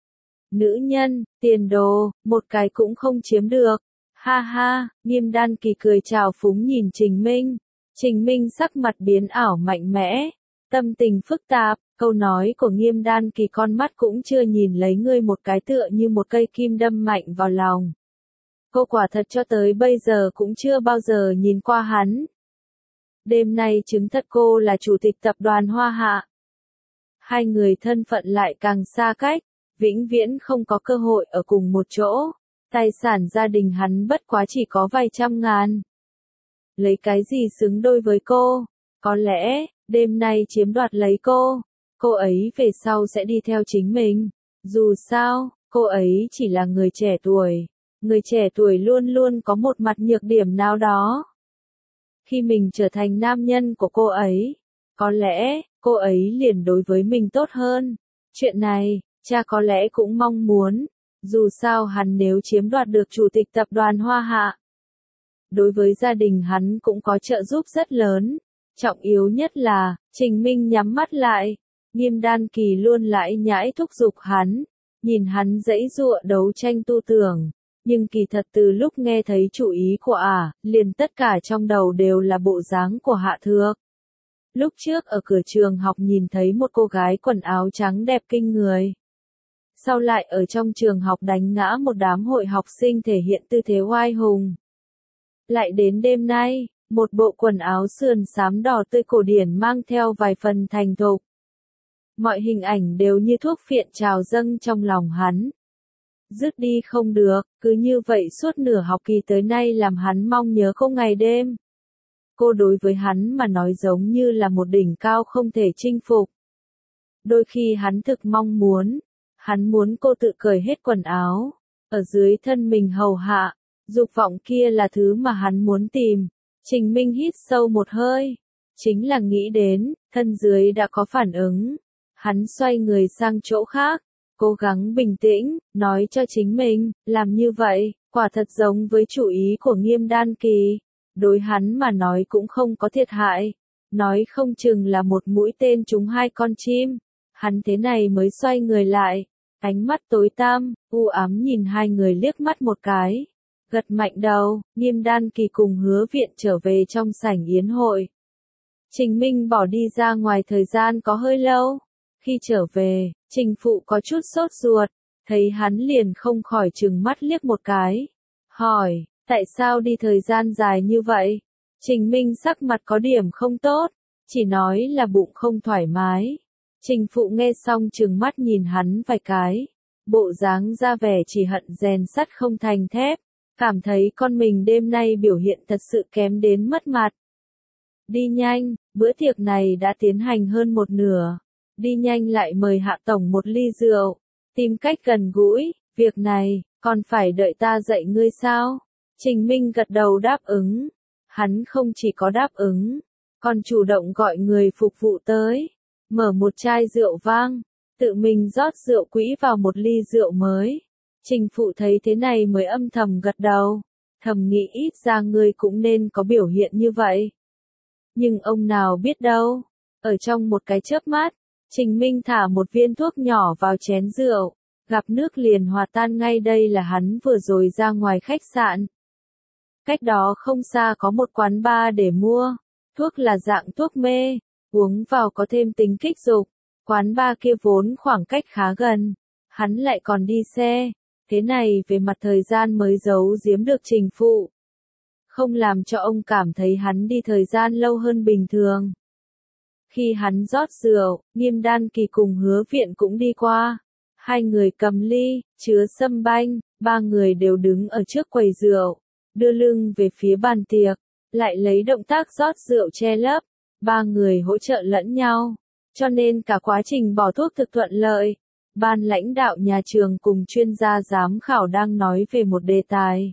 Nữ nhân, tiền đồ, một cái cũng không chiếm được. Ha ha, Nghiêm Đan Kỳ cười trào phúng nhìn Trình Minh. Trình Minh sắc mặt biến ảo mạnh mẽ, tâm tình phức tạp, câu nói của Nghiêm Đan Kỳ con mắt cũng chưa nhìn lấy ngươi một cái tựa như một cây kim đâm mạnh vào lòng. Cô quả thật cho tới bây giờ cũng chưa bao giờ nhìn qua hắn. Đêm nay chứng thật cô là chủ tịch tập đoàn Hoa Hạ. Hai người thân phận lại càng xa cách, vĩnh viễn không có cơ hội ở cùng một chỗ. Tài sản gia đình hắn bất quá chỉ có vài trăm ngàn. Lấy cái gì xứng đôi với cô? Có lẽ, đêm nay chiếm đoạt lấy cô, cô ấy về sau sẽ đi theo chính mình. Dù sao, cô ấy chỉ là người trẻ tuổi. Người trẻ tuổi luôn luôn có một mặt nhược điểm nào đó. Khi mình trở thành nam nhân của cô ấy, có lẽ, cô ấy liền đối với mình tốt hơn. Chuyện này, cha có lẽ cũng mong muốn. Dù sao hắn nếu chiếm đoạt được chủ tịch tập đoàn Hoa Hạ, đối với gia đình hắn cũng có trợ giúp rất lớn. Trọng yếu nhất là, Trình Minh nhắm mắt lại. Nghiêm Đan Kỳ luôn lải nhải thúc giục hắn. Nhìn hắn giãy giụa đấu tranh tu tưởng. Nhưng kỳ thật từ lúc nghe thấy chủ ý của ả, liền tất cả trong đầu đều là bộ dáng của Hạ Thược. Lúc trước ở cửa trường học nhìn thấy một cô gái quần áo trắng đẹp kinh người. Sau lại ở trong trường học đánh ngã một đám hội học sinh thể hiện tư thế oai hùng. Lại đến đêm nay, một bộ quần áo sườn xám đỏ tươi cổ điển mang theo vài phần thành thục. Mọi hình ảnh đều như thuốc phiện trào dâng trong lòng hắn. Dứt đi không được, cứ như vậy suốt nửa học kỳ tới nay làm hắn mong nhớ không ngày đêm. Cô đối với hắn mà nói giống như là một đỉnh cao không thể chinh phục. Đôi khi hắn thực mong muốn, hắn muốn cô tự cởi hết quần áo, ở dưới thân mình hầu hạ, dục vọng kia là thứ mà hắn muốn tìm. Trình Minh hít sâu một hơi, chính là nghĩ đến, thân dưới đã có phản ứng. Hắn xoay người sang chỗ khác, cố gắng bình tĩnh, nói cho chính mình, làm như vậy, quả thật giống với chủ ý của Nghiêm Đan Kỳ. Đối hắn mà nói cũng không có thiệt hại, nói không chừng là một mũi tên trúng hai con chim. Hắn thế này mới xoay người lại, ánh mắt tối tăm, u ám nhìn hai người liếc mắt một cái. Gật mạnh đầu, Nghiêm Đan Kỳ cùng Hứa Viện trở về trong sảnh yến hội. Trình Minh bỏ đi ra ngoài thời gian có hơi lâu. Khi trở về, Trình Phụ có chút sốt ruột, thấy hắn liền không khỏi trừng mắt liếc một cái. Hỏi, tại sao đi thời gian dài như vậy? Trình Minh sắc mặt có điểm không tốt, chỉ nói là bụng không thoải mái. Trình Phụ nghe xong trừng mắt nhìn hắn vài cái, bộ dáng ra vẻ chỉ hận rèn sắt không thành thép, cảm thấy con mình đêm nay biểu hiện thật sự kém đến mất mặt. Đi nhanh, bữa tiệc này đã tiến hành hơn một nửa. Đi nhanh lại mời Hạ Tổng một ly rượu, tìm cách gần gũi, việc này, còn phải đợi ta dạy ngươi sao? Trình Minh gật đầu đáp ứng. Hắn không chỉ có đáp ứng, còn chủ động gọi người phục vụ tới, mở một chai rượu vang, tự mình rót rượu quỹ vào một ly rượu mới. Trình Phụ thấy thế này mới âm thầm gật đầu, thầm nghĩ ít ra ngươi cũng nên có biểu hiện như vậy. Nhưng ông nào biết đâu, ở trong một cái chớp mắt, Trình Minh thả một viên thuốc nhỏ vào chén rượu, gặp nước liền hòa tan ngay. Đây là hắn vừa rồi ra ngoài khách sạn. Cách đó không xa có một quán bar để mua, thuốc là dạng thuốc mê, uống vào có thêm tính kích dục. Quán bar kia vốn khoảng cách khá gần, hắn lại còn đi xe, thế này về mặt thời gian mới giấu giếm được Trình Phụ. Không làm cho ông cảm thấy hắn đi thời gian lâu hơn bình thường. Khi hắn rót rượu, Nghiêm Đan Kỳ cùng Hứa Viện cũng đi qua. Hai người cầm ly, chứa sâm banh, ba người đều đứng ở trước quầy rượu, đưa lưng về phía bàn tiệc, lại lấy động tác rót rượu che lấp. Ba người hỗ trợ lẫn nhau, cho nên cả quá trình bỏ thuốc thực thuận lợi. Ban lãnh đạo nhà trường cùng chuyên gia giám khảo đang nói về một đề tài.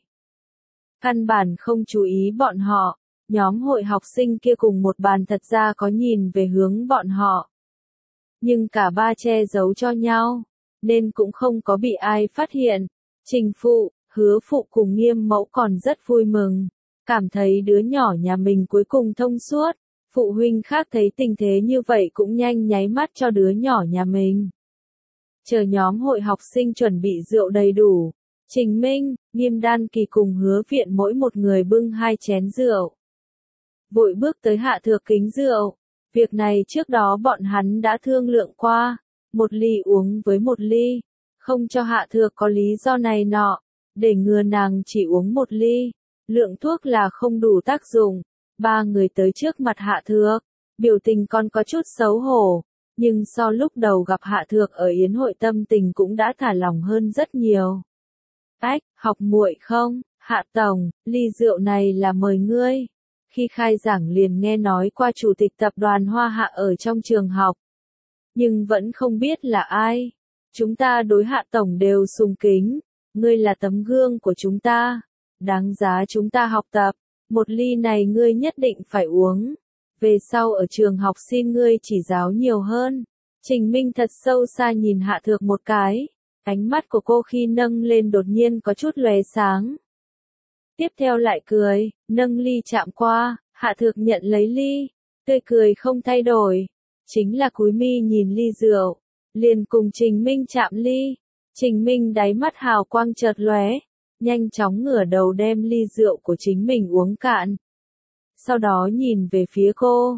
Căn bản không chú ý bọn họ. Nhóm hội học sinh kia cùng một bàn thật ra có nhìn về hướng bọn họ. Nhưng cả ba che giấu cho nhau, nên cũng không có bị ai phát hiện. Trình Phụ, Hứa Phụ cùng Nghiêm Mẫu còn rất vui mừng, cảm thấy đứa nhỏ nhà mình cuối cùng thông suốt. Phụ huynh khác thấy tình thế như vậy cũng nhanh nháy mắt cho đứa nhỏ nhà mình. Chờ nhóm hội học sinh chuẩn bị rượu đầy đủ, Trình Minh, Nghiêm Đan Kỳ cùng Hứa Viện mỗi một người bưng hai chén rượu. Vội bước tới hạ thược kính rượu. Việc này trước đó bọn hắn đã thương lượng qua, một ly uống với một ly, không cho hạ thược có lý do này nọ, để ngừa nàng chỉ uống một ly, lượng thuốc là không đủ tác dụng. Ba người tới trước mặt hạ thược, biểu tình còn có chút xấu hổ, nhưng so lúc đầu gặp hạ thược ở yến hội tâm tình cũng đã thả lỏng hơn rất nhiều. Ách, học muội không, Hạ Tổng, ly rượu này là mời ngươi. Khi khai giảng liền nghe nói qua chủ tịch tập đoàn Hoa Hạ ở trong trường học, nhưng vẫn không biết là ai. Chúng ta đối Hạ Tổng đều sùng kính, ngươi là tấm gương của chúng ta, đáng giá chúng ta học tập, một ly này ngươi nhất định phải uống. Về sau ở trường học xin ngươi chỉ giáo nhiều hơn. Trình Minh thật sâu xa nhìn Hạ Thược một cái, ánh mắt của cô khi nâng lên đột nhiên có chút lóe sáng. Tiếp theo lại cười, nâng ly chạm qua, Hạ Thược nhận lấy ly, tươi cười không thay đổi, chính là cúi mi nhìn ly rượu, liền cùng Trình Minh chạm ly. Trình Minh đáy mắt hào quang chợt lóe, nhanh chóng ngửa đầu đem ly rượu của chính mình uống cạn. Sau đó nhìn về phía cô,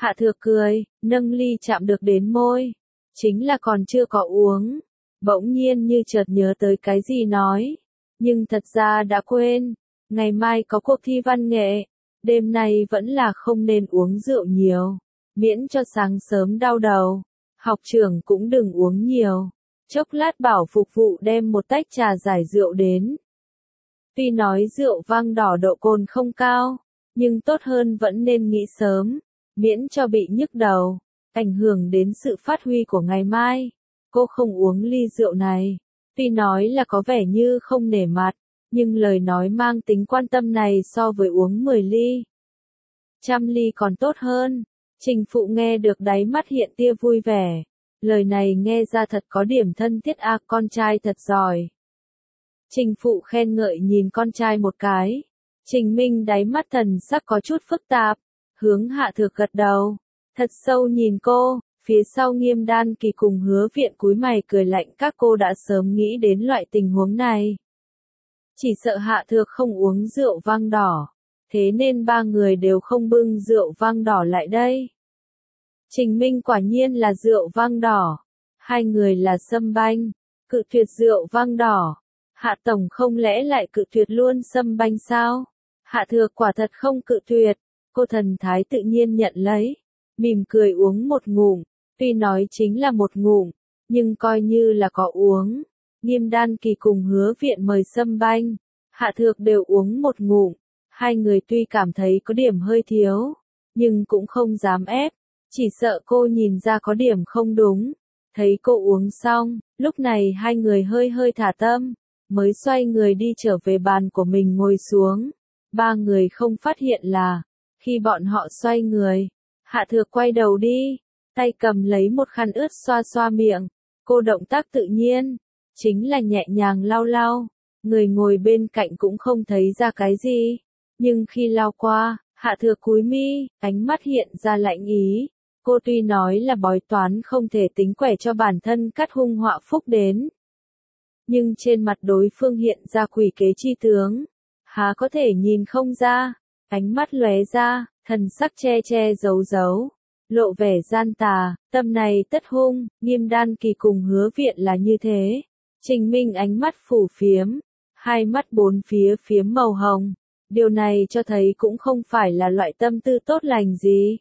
Hạ Thược cười, nâng ly chạm được đến môi. Chính là còn chưa có uống. Bỗng nhiên như chợt nhớ tới cái gì nói. Nhưng thật ra đã quên. Ngày mai có cuộc thi văn nghệ. Đêm nay vẫn là không nên uống rượu nhiều. Miễn cho sáng sớm đau đầu. Học trưởng cũng đừng uống nhiều. Chốc lát bảo phục vụ đem một tách trà giải rượu đến. Tuy nói rượu vang đỏ độ cồn không cao. Nhưng tốt hơn vẫn nên nghĩ sớm. Miễn cho bị nhức đầu. Ảnh hưởng đến sự phát huy của ngày mai. Cô không uống ly rượu này. Tuy nói là có vẻ như không nể mặt. Nhưng lời nói mang tính quan tâm này so với uống mười ly. Trăm ly còn tốt hơn. Trình Phụ nghe được đáy mắt hiện tia vui vẻ. Lời này nghe ra thật có điểm thân thiết a, con trai thật giỏi. Trình Phụ khen ngợi nhìn con trai một cái. Trình Minh đáy mắt thần sắc có chút phức tạp. Hướng Hạ Thược gật đầu. Thật sâu nhìn cô. Phía sau Nghiêm Đan Kỳ cùng Hứa Viện cúi mày cười lạnh, các cô đã sớm nghĩ đến loại tình huống này. Chỉ sợ Hạ Thược không uống rượu vang đỏ. Thế nên ba người đều không bưng rượu vang đỏ lại đây. Trình Minh quả nhiên là rượu vang đỏ. Hai người là sâm banh. Cự tuyệt rượu vang đỏ. Hạ Tổng không lẽ lại cự tuyệt luôn sâm banh sao? Hạ Thược quả thật không cự tuyệt. Cô thần thái tự nhiên nhận lấy. Mỉm cười uống một ngụm. Tuy nói chính là một ngụm. Nhưng coi như là có uống. Nghiêm Đan Kỳ cùng Hứa Viện mời sâm banh. Hạ Thược đều uống một ngụm. Hai người tuy cảm thấy có điểm hơi thiếu. Nhưng cũng không dám ép. Chỉ sợ cô nhìn ra có điểm không đúng. Thấy cô uống xong. Lúc này hai người hơi hơi thả tâm. Mới xoay người đi trở về bàn của mình ngồi xuống. Ba người không phát hiện là. Khi bọn họ xoay người. Hạ Thược quay đầu đi. Tay cầm lấy một khăn ướt xoa xoa miệng. Cô động tác tự nhiên. Chính là nhẹ nhàng lau lau. Người ngồi bên cạnh cũng không thấy ra cái gì. Nhưng khi lau qua, Hạ Thược cúi mi, ánh mắt hiện ra lạnh ý. Cô tuy nói là bói toán không thể tính quẻ cho bản thân cắt hung họa phúc đến. Nhưng trên mặt đối phương hiện ra quỷ kế chi tướng. Há có thể nhìn không ra. Ánh mắt lóe ra, thần sắc che che giấu giấu. Lộ vẻ gian tà, tâm này tất hung. Nghiêm Đan Kỳ cùng Hứa Viện là như thế. Trình Minh ánh mắt phủ phiếm. Hai mắt bốn phía phiếm màu hồng. Điều này cho thấy cũng không phải là loại tâm tư tốt lành gì.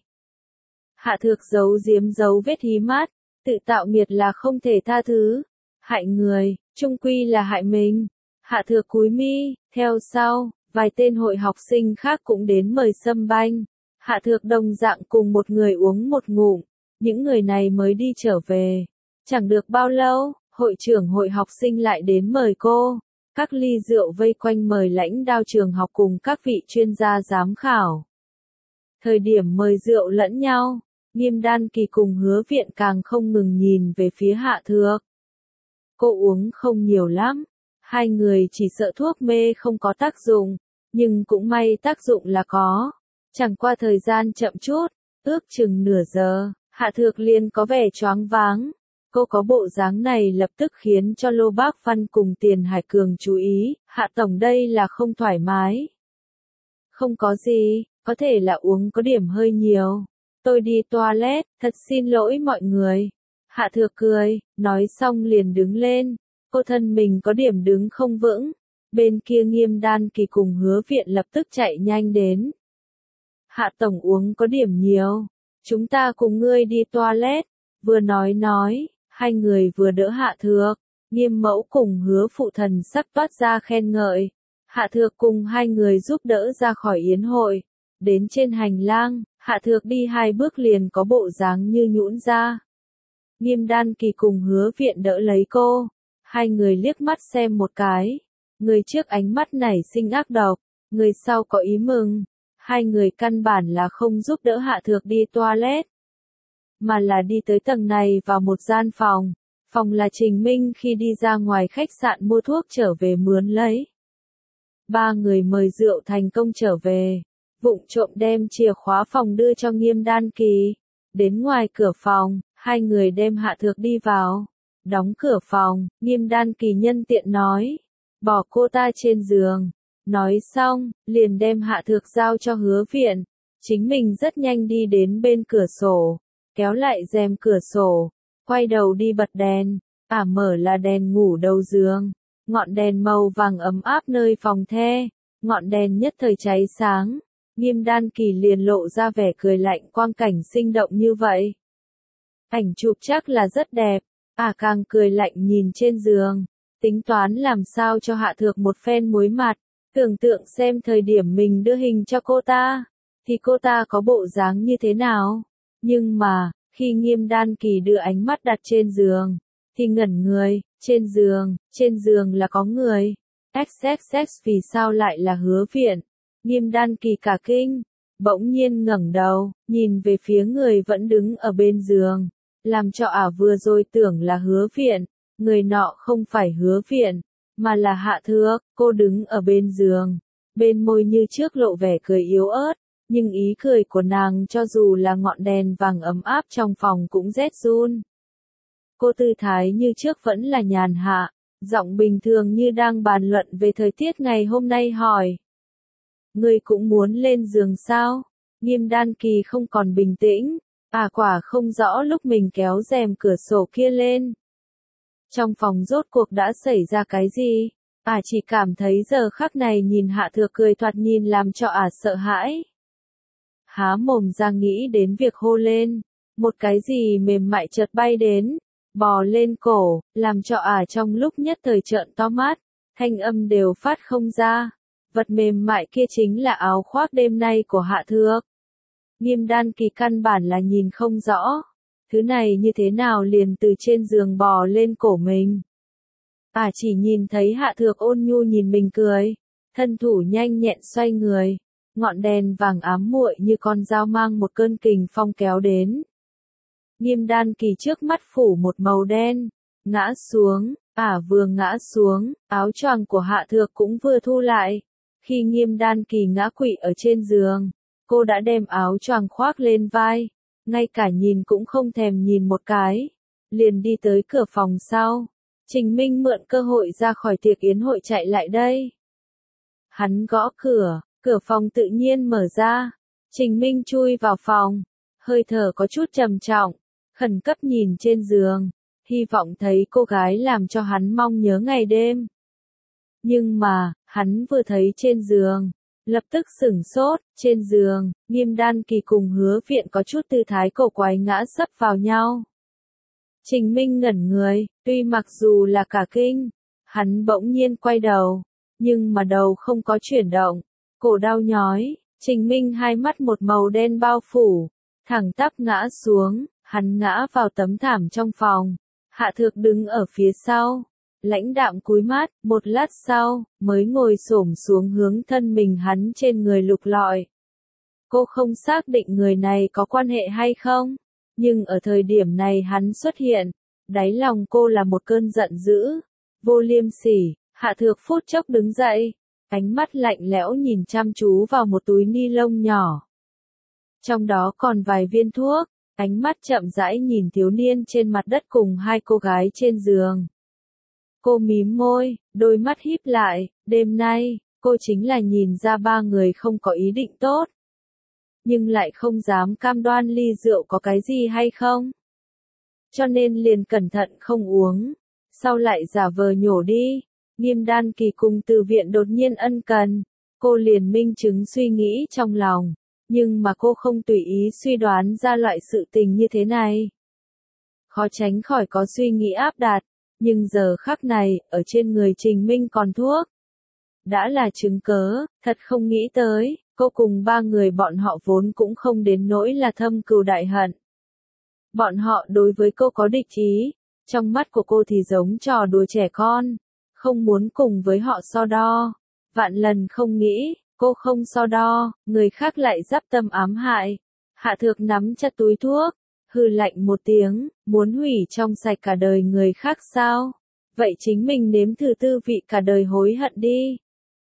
Hạ Thược giấu giếm giấu vết hí mắt. Tự tạo nghiệt là không thể tha thứ. Hại người, chung quy là hại mình. Hạ Thược cúi mi, theo sau, vài tên hội học sinh khác cũng đến mời sâm banh. Hạ Thược đồng dạng cùng một người uống một ngụm. Những người này mới đi trở về. Chẳng được bao lâu, hội trưởng hội học sinh lại đến mời cô. Các ly rượu vây quanh mời lãnh đạo trường học cùng các vị chuyên gia giám khảo. Thời điểm mời rượu lẫn nhau, Nghiêm Đan Kỳ cùng Hứa Viện càng không ngừng nhìn về phía Hạ Thược. Cô uống không nhiều lắm. Hai người chỉ sợ thuốc mê không có tác dụng. Nhưng cũng may tác dụng là có. Chẳng qua thời gian chậm chút, ước chừng nửa giờ, Hạ Thược liền có vẻ choáng váng. Cô có bộ dáng này lập tức khiến cho Lô Bác Văn cùng Tiền Hải Cường chú ý, Hạ Tổng đây là không thoải mái. Không có gì, có thể là uống có điểm hơi nhiều. Tôi đi toilet, thật xin lỗi mọi người. Hạ Thược cười, nói xong liền đứng lên. Cô thân mình có điểm đứng không vững. Bên kia Nghiêm Đan Kỳ cùng Hứa Viện lập tức chạy nhanh đến. Hạ Tổng uống có điểm nhiều. Chúng ta cùng ngươi đi toilet. Vừa nói nói, hai người vừa đỡ Hạ Thược. Nghiêm Mẫu cùng Hứa Phụ thần sắc toát ra khen ngợi. Hạ Thược cùng hai người giúp đỡ ra khỏi yến hội. Đến trên hành lang, Hạ Thược đi hai bước liền có bộ dáng như nhũn ra. Nghiêm Đan Kỳ cùng Hứa Viện đỡ lấy cô. Hai người liếc mắt xem một cái. Người trước ánh mắt nảy sinh ác độc. Người sau có ý mừng. Hai người căn bản là không giúp đỡ Hạ Thược đi toilet. Mà là đi tới tầng này vào một gian phòng. Phòng là Trình Minh khi đi ra ngoài khách sạn mua thuốc trở về mướn lấy. Ba người mời rượu thành công trở về. Vụng trộm đem chìa khóa phòng đưa cho Nghiêm Đan Kỳ. Đến ngoài cửa phòng, hai người đem Hạ Thược đi vào. Đóng cửa phòng, Nghiêm Đan Kỳ nhân tiện nói. Bỏ cô ta trên giường. Nói xong, liền đem Hạ Thược giao cho Hứa Viện. Chính mình rất nhanh đi đến bên cửa sổ, kéo lại rèm cửa sổ, quay đầu đi bật đèn, ả mở là đèn ngủ đầu giường, ngọn đèn màu vàng ấm áp nơi phòng the, ngọn đèn nhất thời cháy sáng, Nghiêm Đan Kỳ liền lộ ra vẻ cười lạnh quang cảnh sinh động như vậy. Ảnh chụp chắc là rất đẹp, ả càng cười lạnh nhìn trên giường, tính toán làm sao cho hạ thược một phen muối mặt, tưởng tượng xem thời điểm mình đưa hình cho cô ta, thì cô ta có bộ dáng như thế nào. Nhưng mà, khi Nghiêm Đan Kỳ đưa ánh mắt đặt trên giường, thì ngẩn người, trên giường, trên giường là có người. xxx vì sao lại là Hứa Viện? Nghiêm Đan Kỳ cả kinh, bỗng nhiên ngẩng đầu, nhìn về phía người vẫn đứng ở bên giường, làm cho ả vừa rồi tưởng là Hứa Viện, người nọ không phải Hứa Viện, mà là Hạ Thược, cô đứng ở bên giường, bên môi như trước lộ vẻ cười yếu ớt, nhưng ý cười của nàng cho dù là ngọn đèn vàng ấm áp trong phòng cũng rét run. Cô tư thái như trước vẫn là nhàn hạ, giọng bình thường như đang bàn luận về thời tiết ngày hôm nay hỏi. Người cũng muốn lên giường sao? Nghiêm Đan Kỳ không còn bình tĩnh, à quả không rõ lúc mình kéo rèm cửa sổ kia lên. Trong phòng rốt cuộc đã xảy ra cái gì? À chỉ cảm thấy giờ khắc này nhìn Hạ Thược cười thoạt nhìn làm cho ả à sợ hãi. Há mồm ra nghĩ đến việc hô lên, một cái gì mềm mại chợt bay đến, bò lên cổ, làm cho ả à trong lúc nhất thời trợn to mắt, thanh âm đều phát không ra. Vật mềm mại kia chính là áo khoác đêm nay của Hạ Thược. Nghiêm Đan Kỳ căn bản là nhìn không rõ, thứ này như thế nào liền từ trên giường bò lên cổ mình. Ả à chỉ nhìn thấy Hạ Thược ôn nhu nhìn mình cười, thân thủ nhanh nhẹn xoay người, ngọn đèn vàng ám muội như con dao mang một cơn kình phong kéo đến. Nghiêm Đan Kỳ trước mắt phủ một màu đen, ngã xuống, ả à vừa ngã xuống, áo choàng của Hạ Thược cũng vừa thu lại. Khi Nghiêm Đan Kỳ ngã quỵ ở trên giường, cô đã đem áo choàng khoác lên vai, ngay cả nhìn cũng không thèm nhìn một cái, liền đi tới cửa phòng sau. Trình Minh mượn cơ hội ra khỏi tiệc yến hội chạy lại đây. Hắn gõ cửa, cửa phòng tự nhiên mở ra. Trình Minh chui vào phòng, hơi thở có chút trầm trọng, khẩn cấp nhìn trên giường, hy vọng thấy cô gái làm cho hắn mong nhớ ngày đêm. Nhưng mà, hắn vừa thấy trên giường, lập tức sửng sốt, trên giường, Nghiêm Đan Kỳ cùng Hứa Viện có chút tư thái cổ quái ngã sấp vào nhau. Trình Minh ngẩn người, tuy mặc dù là cả kinh, hắn bỗng nhiên quay đầu, nhưng mà đầu không có chuyển động, cổ đau nhói, Trình Minh hai mắt một màu đen bao phủ, thẳng tắp ngã xuống, hắn ngã vào tấm thảm trong phòng, Hạ Thược đứng ở phía sau. Lãnh đạm cúi mắt, một lát sau, mới ngồi xổm xuống hướng thân mình hắn trên người lục lọi. Cô không xác định người này có quan hệ hay không, nhưng ở thời điểm này hắn xuất hiện, đáy lòng cô là một cơn giận dữ, vô liêm sỉ. Hạ Thược phút chốc đứng dậy, ánh mắt lạnh lẽo nhìn chăm chú vào một túi ni lông nhỏ. Trong đó còn vài viên thuốc, ánh mắt chậm rãi nhìn thiếu niên trên mặt đất cùng hai cô gái trên giường. Cô mím môi, đôi mắt híp lại, đêm nay, cô chính là nhìn ra ba người không có ý định tốt. Nhưng lại không dám cam đoan ly rượu có cái gì hay không. Cho nên liền cẩn thận không uống, sau lại giả vờ nhổ đi. Nghiêm Đan Kỳ cùng Từ Viện đột nhiên ân cần, cô liền minh chứng suy nghĩ trong lòng, nhưng mà cô không tùy ý suy đoán ra loại sự tình như thế này. Khó tránh khỏi có suy nghĩ áp đặt. Nhưng giờ khắc này, ở trên người Trình Minh còn thuốc. Đã là chứng cớ, thật không nghĩ tới, cô cùng ba người bọn họ vốn cũng không đến nỗi là thâm cừu đại hận. Bọn họ đối với cô có địch ý, trong mắt của cô thì giống trò đùa trẻ con, không muốn cùng với họ so đo. Vạn lần không nghĩ, cô không so đo, người khác lại giáp tâm ám hại. Hạ Thược nắm chặt túi thuốc. Hừ lạnh một tiếng, muốn hủy trong sạch cả đời người khác sao? Vậy chính mình nếm thử tư vị cả đời hối hận đi.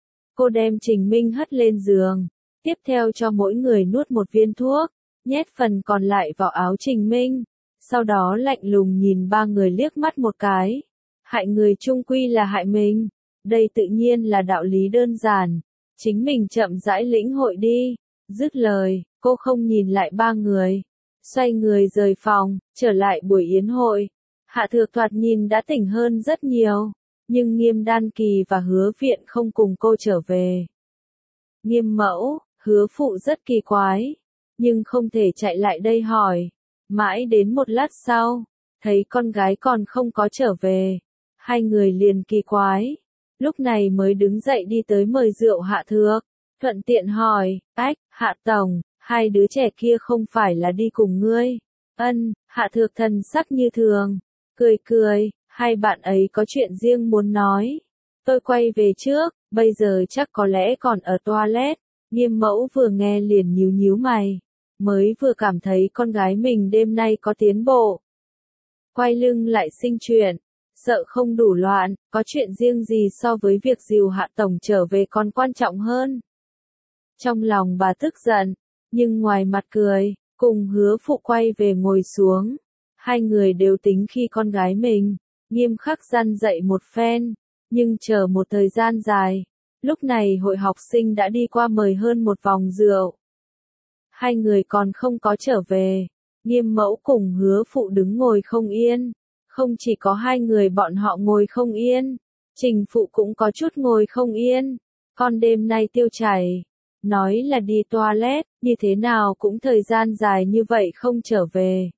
Cô đem Trình Minh hất lên giường, tiếp theo cho mỗi người nuốt một viên thuốc, nhét phần còn lại vào áo Trình Minh, sau đó lạnh lùng nhìn ba người liếc mắt một cái. Hại người chung quy là hại mình, đây tự nhiên là đạo lý đơn giản, chính mình chậm rãi lĩnh hội đi. Dứt lời, cô không nhìn lại ba người. Xoay người rời phòng, trở lại buổi yến hội. Hạ Thược thoạt nhìn đã tỉnh hơn rất nhiều. Nhưng Nghiêm Đan Kỳ và Hứa Viện không cùng cô trở về. Nghiêm mẫu, Hứa phụ rất kỳ quái. Nhưng không thể chạy lại đây hỏi. Mãi đến một lát sau, thấy con gái còn không có trở về. Hai người liền kỳ quái. Lúc này mới đứng dậy đi tới mời rượu Hạ Thược. Thuận tiện hỏi, ách, Hạ Tổng, hai đứa trẻ kia không phải là đi cùng ngươi. Ân, Hạ Thược thần sắc như thường. Cười cười, hai bạn ấy có chuyện riêng muốn nói. Tôi quay về trước, bây giờ chắc có lẽ còn ở toilet. Nghiêm mẫu vừa nghe liền nhíu nhíu mày. Mới vừa cảm thấy con gái mình đêm nay có tiến bộ. Quay lưng lại sinh chuyện. Sợ không đủ loạn, có chuyện riêng gì so với việc dìu Hạ Tổng trở về còn quan trọng hơn. Trong lòng bà tức giận, nhưng ngoài mặt cười, cùng Hứa phụ quay về ngồi xuống. Hai người đều tính khi con gái mình, nghiêm khắc răn dạy một phen, nhưng chờ một thời gian dài. Lúc này hội học sinh đã đi qua mời hơn một vòng rượu. Hai người còn không có trở về, Nghiêm mẫu cùng Hứa phụ đứng ngồi không yên. Không chỉ có hai người bọn họ ngồi không yên, Trình phụ cũng có chút ngồi không yên. Con đêm nay tiêu chảy, nói là đi toilet, như thế nào cũng thời gian dài như vậy không trở về.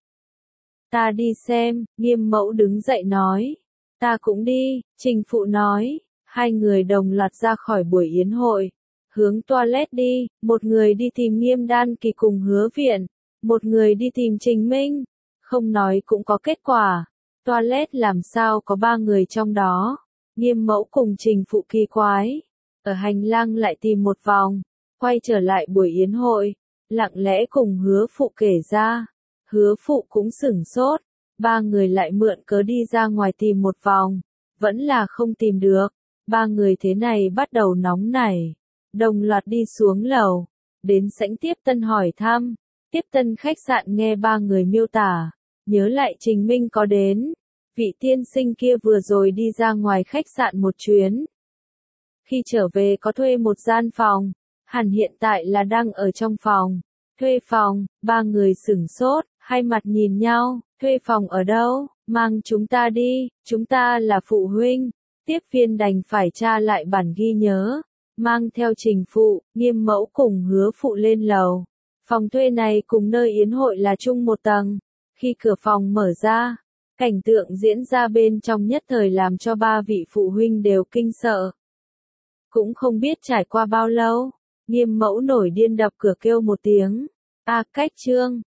Ta đi xem, Nghiêm mẫu đứng dậy nói. Ta cũng đi, Trình phụ nói. Hai người đồng loạt ra khỏi buổi yến hội, hướng toilet đi, một người đi tìm Nghiêm Đan Kỳ cùng Hứa Viện, một người đi tìm Trình Minh. Không nói cũng có kết quả. Toilet làm sao có ba người trong đó. Nghiêm mẫu cùng Trình phụ kỳ quái. Ở hành lang lại tìm một vòng. Quay trở lại buổi yến hội. Lặng lẽ cùng Hứa phụ kể ra. Hứa phụ cũng sửng sốt. Ba người lại mượn cớ đi ra ngoài tìm một vòng. Vẫn là không tìm được. Ba người thế này bắt đầu nóng nảy. Đồng loạt đi xuống lầu. Đến sảnh tiếp tân hỏi thăm. Tiếp tân khách sạn nghe ba người miêu tả. Nhớ lại Trình Minh có đến. Vị tiên sinh kia vừa rồi đi ra ngoài khách sạn một chuyến. Khi trở về có thuê một gian phòng. Hẳn hiện tại là đang ở trong phòng. Thuê phòng, ba người sửng sốt, hai mặt nhìn nhau. Thuê phòng ở đâu? Mang chúng ta đi, chúng ta là phụ huynh. Tiếp viên đành phải tra lại bản ghi nhớ. Mang theo Trình phụ, Nghiêm mẫu cùng Hứa phụ lên lầu. Phòng thuê này cùng nơi yến hội là chung một tầng. Khi cửa phòng mở ra, cảnh tượng diễn ra bên trong nhất thời làm cho ba vị phụ huynh đều kinh sợ. Cũng không biết trải qua bao lâu, Nghiêm mẫu nổi điên đập cửa kêu một tiếng. A cách trương,